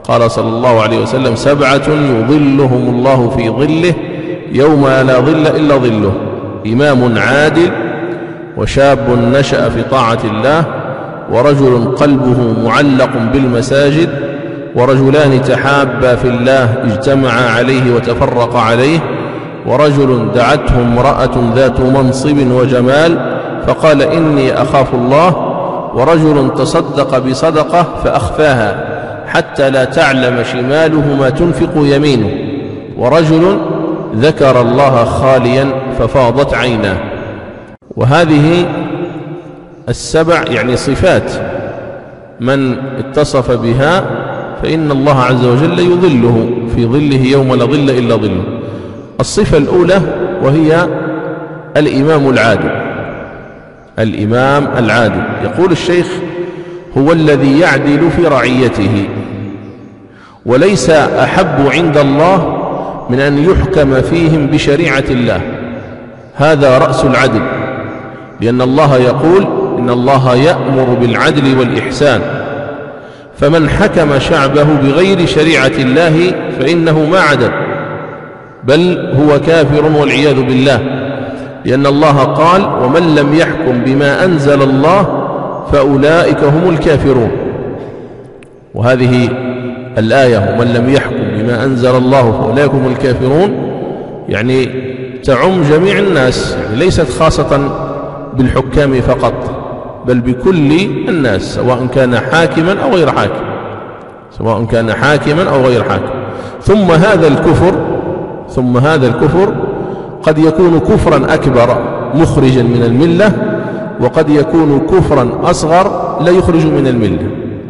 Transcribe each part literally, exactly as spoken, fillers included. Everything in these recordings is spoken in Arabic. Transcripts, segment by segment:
قال صلى الله عليه وسلم: سبعة يظلهم الله في ظله يوم لا ظل إلا ظله: إمام عادل، وشاب نشأ في طاعة الله، ورجل قلبه معلق بالمساجد، ورجلان تحابا في الله اجتمعا عليه وتفرقا عليه، ورجل دعته امرأة ذات منصب وجمال فقال: إني أخاف الله، ورجل تصدق بصدقة فأخفاها حتى لا تعلم شماله ما تنفق يمينه، ورجل ذكر الله خاليا ففاضت عيناه. وهذه السبع يعني صفات من اتصف بها فإن الله عز وجل يظله في ظله يوم لا ظل إلا ظله. الصفة الأولى وهي الإمام العادل. الإمام العادل، يقول الشيخ: هو الذي يعدل في رعيته، وليس أحب عند الله من أن يحكم فيهم بشريعة الله، هذا رأس العدل، لأن الله يقول: إن الله يأمر بالعدل والإحسان، فمن حكم شعبه بغير شريعة الله فإنه ما عدل، بل هو كافر والعياذ بالله، لأن الله قال: ومن لم يحكم بما أنزل الله فأولئك هم الكافرون. وهذه الآية: ومن لم يحكم بما أنزل الله فأولئك هم الكافرون، يعني تعم جميع الناس، يعني ليست خاصة بالحكام فقط، بل بكل الناس، سواء كان حاكما أو غير حاكم، سواء كان حاكما أو غير حاكم. ثم هذا الكفر ثم هذا الكفر قد يكون كفرا أكبر مخرجا من الملة، وقد يكون كفرا أصغر لا يخرج من الملة.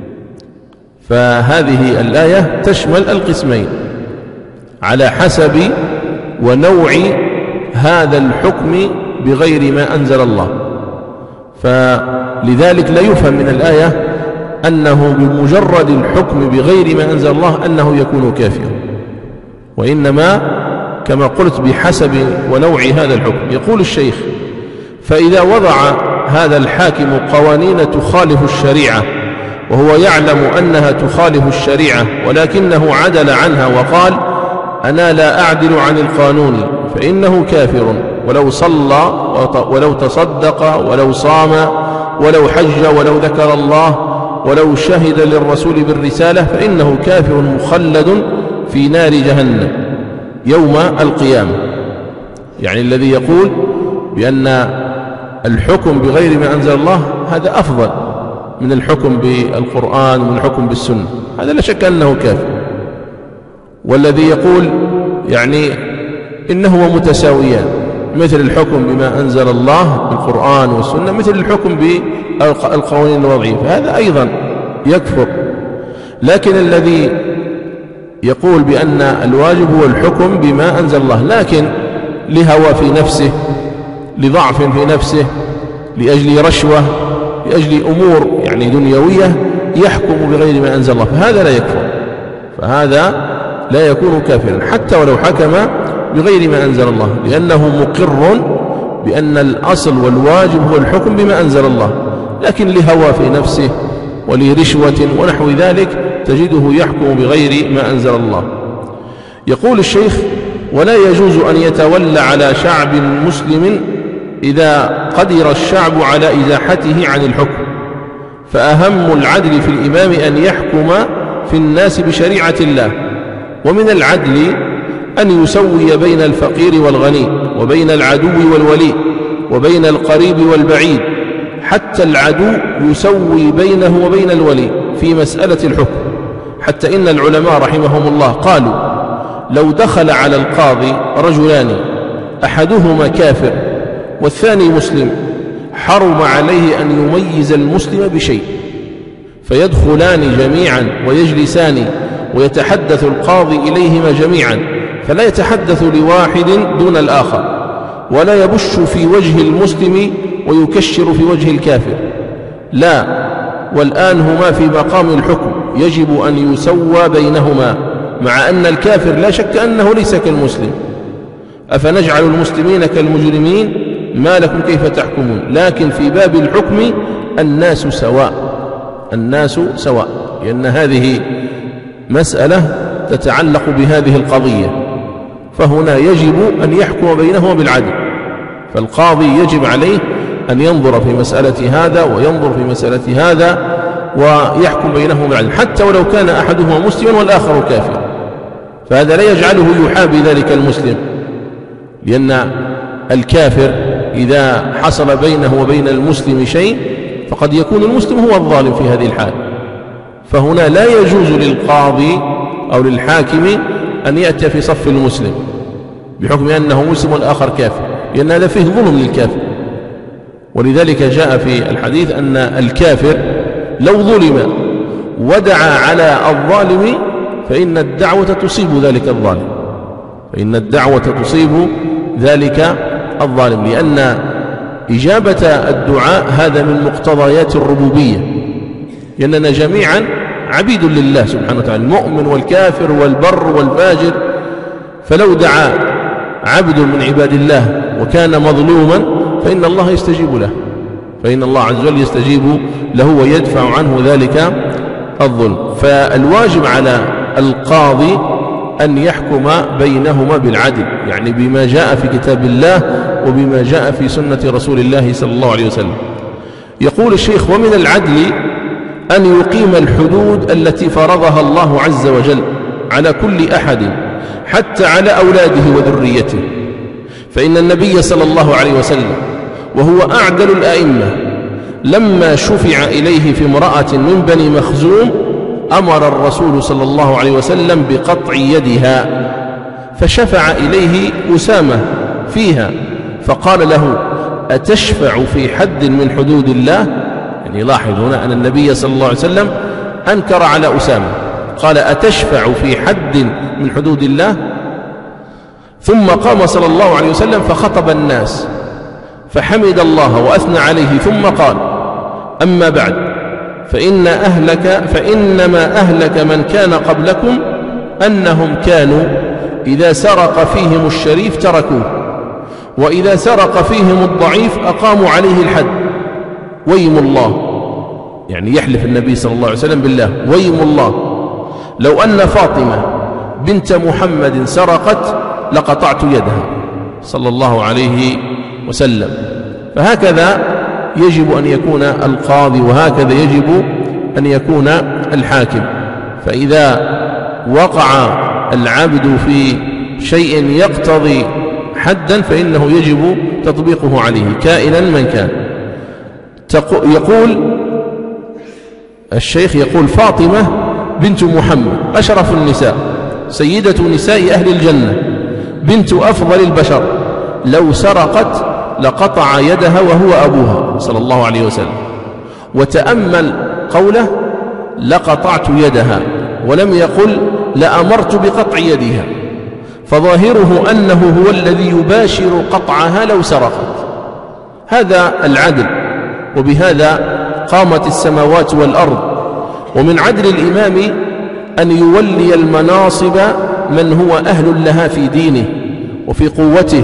فهذه الآية تشمل القسمين على حسب ونوع هذا الحكم بغير ما أنزل الله. فلذلك لا يفهم من الآية أنه بمجرد الحكم بغير ما أنزل الله أنه يكون كافرا، وإنما كما قلت بحسب ونوع هذا الحكم. يقول الشيخ: فإذا وضع هذا الحاكم قوانين تخالف الشريعة وهو يعلم أنها تخالف الشريعة ولكنه عدل عنها وقال: أنا لا أعدل عن القانون، فإنه كافر، ولو صلى ولو تصدق ولو صام ولو حج ولو ذكر الله ولو شهد للرسول بالرسالة فإنه كافر مخلد في نار جهنم يوم القيامة. يعني الذي يقول بأن الحكم بغير ما أنزل الله هذا أفضل من الحكم بالقرآن ومن الحكم بالسنة، هذا لا شك أنه كافر. والذي يقول يعني إنهما متساويان، مثل الحكم بما أنزل الله بالقرآن والسنة مثل الحكم بالقوانين الوضعية، فهذا أيضا يكفر. لكن الذي يقول بأن الواجب هو الحكم بما أنزل الله، لكن لهوى في نفسه، لضعف في نفسه، لأجل رشوة، لأجل أمور يعني دنيوية يحكم بغير ما أنزل الله، فهذا لا يكفر، فهذا لا يكون كافرا حتى ولو حكم بغير ما أنزل الله، لأنه مقر بأن الأصل والواجب هو الحكم بما أنزل الله، لكن لهوى في نفسه ولرشوة ونحو ذلك تجده يحكم بغير ما أنزل الله. يقول الشيخ: ولا يجوز أن يتولى على شعب مسلم إذا قدر الشعب على إزاحته عن الحكم، فأهم العدل في الإمام أن يحكم في الناس بشريعة الله، ومن العدل أن يسوي بين الفقير والغني، وبين العدو والولي، وبين القريب والبعيد، حتى العدو يسوي بينه وبين الولي في مسألة الحكم. حتى إن العلماء رحمهم الله قالوا: لو دخل على القاضي رجلان أحدهما كافر والثاني مسلم حرم عليه أن يميز المسلم بشيء، فيدخلان جميعا ويجلسان ويتحدث القاضي إليهما جميعا، فلا يتحدث لواحد دون الآخر، ولا يبش في وجه المسلم ويكشر في وجه الكافر، لا، والآن هما في مقام الحكم، يجب أن يسوى بينهما، مع أن الكافر لا شك أنه ليس كالمسلم. أفنجعل المسلمين كالمجرمين؟ ما لكم كيف تحكمون؟ لكن في باب الحكم الناس سواء، الناس سواء، لأن هذه مسألة تتعلق بهذه القضية، فهنا يجب أن يحكم بينهما بالعدل. فالقاضي يجب عليه أن ينظر في مسألة هذا وينظر في مسألة هذا ويحكم بينهما بالعدل، حتى ولو كان أحدهما مسلما والآخر كافرا، فهذا لا يجعله يحابي ذلك المسلم، لأن الكافر إذا حصل بينه وبين المسلم شيء فقد يكون المسلم هو الظالم في هذه الحال. فهنا لا يجوز للقاضي أو للحاكم أن يأتي في صف المسلم بحكم أنه مسلم والآخر كافر، لأن هذا فيه ظلم للكافر. ولذلك جاء في الحديث أن الكافر لو ظلم ودعا على الظالم فإن الدعوة تصيب ذلك الظالم، فإن الدعوة تصيب ذلك الظالم، لأن إجابة الدعاء هذا من مقتضيات الربوبية، لأننا جميعا عبيد لله سبحانه وتعالى، المؤمن والكافر والبر والفاجر. فلو دعا عبد من عباد الله وكان مظلوما فإن الله يستجيب له، فإن الله عز وجل يستجيب له ويدفع عنه ذلك الظلم. فالواجب على القاضي أن يحكم بينهما بالعدل، يعني بما جاء في كتاب الله وبما جاء في سنة رسول الله صلى الله عليه وسلم. يقول الشيخ: ومن العدل أن يقيم الحدود التي فرضها الله عز وجل على كل أحد حتى على أولاده وذريته، فإن النبي صلى الله عليه وسلم وهو أعدل الأئمة لما شفع إليه في امرأة من بني مخزوم أمر الرسول صلى الله عليه وسلم بقطع يدها، فشفع إليه أسامة فيها فقال له: أتشفع في حد من حدود الله؟ يعني لاحظ هنا أن النبي صلى الله عليه وسلم أنكر على أسامة، قال: أتشفع في حد من حدود الله؟ ثم قام صلى الله عليه وسلم فخطب الناس فحمد الله وأثنى عليه، ثم قال: أما بعد، فإن أهلك فإنما أهلك من كان قبلكم أنهم كانوا إذا سرق فيهم الشريف تركوه، وإذا سرق فيهم الضعيف أقاموا عليه الحد. ويم الله، يعني يحلف النبي صلى الله عليه وسلم بالله: ويم الله لو أن فاطمة بنت محمد سرقت لقطعت يدها، صلى الله عليه وسلم. فهكذا يجب أن يكون القاضي، وهكذا يجب أن يكون الحاكم. فإذا وقع العبد في شيء يقتضي حدا فإنه يجب تطبيقه عليه كائنا من كان. يقول الشيخ، يقول: فاطمة بنت محمد أشرف النساء، سيدة نساء أهل الجنة، بنت أفضل البشر، لو سرقت لقطع يدها وهو أبوها صلى الله عليه وسلم. وتأمل قوله: لقطعت يدها، ولم يقل لأمرت بقطع يدها، فظاهره أنه هو الذي يباشر قطعها لو سرقت. هذا العدل، وبهذا قامت السماوات والأرض. ومن عدل الإمام أن يولي المناصب من هو أهل لها في دينه وفي قوته،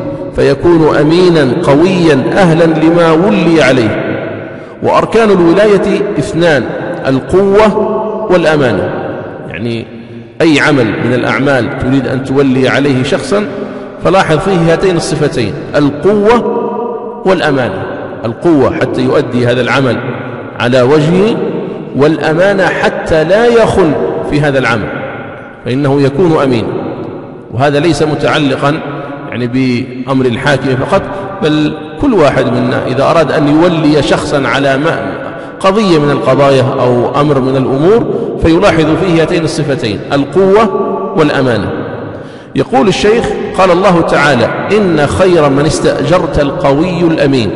فيكون أمينا قويا أهلا لما ولي عليه. وأركان الولاية اثنان: القوة والأمانة. يعني أي عمل من الأعمال تريد أن تولي عليه شخصا فلاحظ فيه هاتين الصفتين: القوة والأمانة. القوة حتى يؤدي هذا العمل على وجهه، والأمانة حتى لا يخل في هذا العمل فإنه يكون أمين. وهذا ليس متعلقا يعني بأمر الحاكم فقط، بل كل واحد منا إذا أراد أن يولي شخصا على قضية من القضايا أو أمر من الأمور فيلاحظ فيه هاتين الصفتين: القوة والأمانة. يقول الشيخ: قال الله تعالى: إن خير من استأجرت القوي الأمين.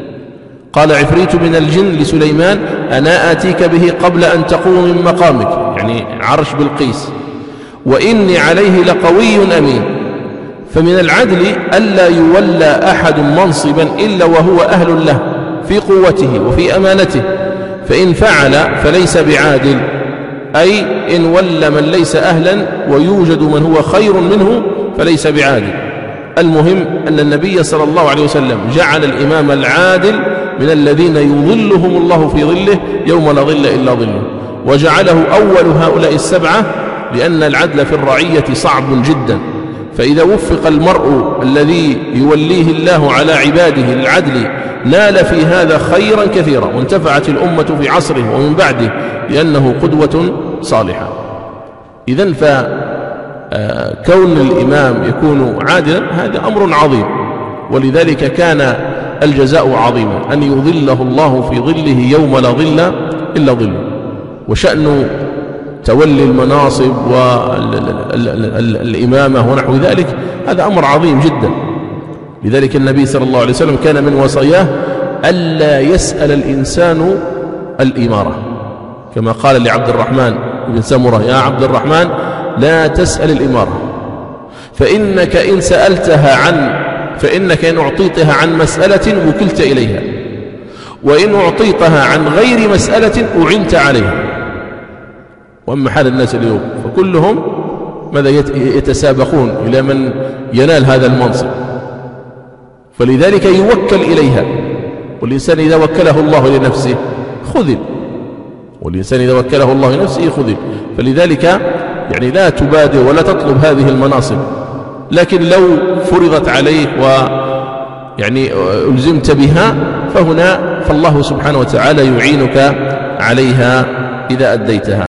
قال عفريت من الجن لسليمان: أنا آتيك به قبل أن تقوم من مقامك، يعني عرش بلقيس، وإني عليه لقوي أمين. فمن العدل ألا يولى أحد منصبا إلا وهو أهل له في قوته وفي أمانته، فإن فعل فليس بعادل، أي إن ولى من ليس أهلا ويوجد من هو خير منه فليس بعادل. المهم أن النبي صلى الله عليه وسلم جعل الإمام العادل من الذين يظلهم الله في ظله يوم لا ظل إلا ظله. وجعله أول هؤلاء السبعة، لأن العدل في الرعية صعب جدا. فإذا وفق المرء الذي يوليه الله على عباده للعدل نال في هذا خيرا كثيرا، وانتفعت الأمة في عصره ومن بعده لأنه قدوة صالحة. إذن فكون الإمام يكون عادلا هذا أمر عظيم، ولذلك كان الجزاء عظيما، أن يظله الله في ظله يوم لا ظل إلا ظله. وشأن تولي المناصب والإمامة ونحو ذلك هذا أمر عظيم جدا. لذلك النبي صلى الله عليه وسلم كان من وصاياه ألا يسأل الإنسان الإمارة، كما قال لعبد الرحمن بن سمرة: يا عبد الرحمن لا تسأل الإمارة، فإنك إن سألتها عن فإنك إن أعطيتها عن مسألة وكلت إليها، وإن أعطيتها عن غير مسألة أعنت عليها. وأما حال الناس اليوم فكلهم ماذا يتسابقون إلى من ينال هذا المنصب، فلذلك يوكل إليها. والإنسان إذا وكله الله لنفسه خذل، والإنسان إذا وكله الله لنفسه خذل. فلذلك يعني لا تبادر ولا تطلب هذه المناصب، لكن لو فرضت عليه ويعني ألزمت بها فهنا فالله سبحانه وتعالى يعينك عليها إذا أديتها.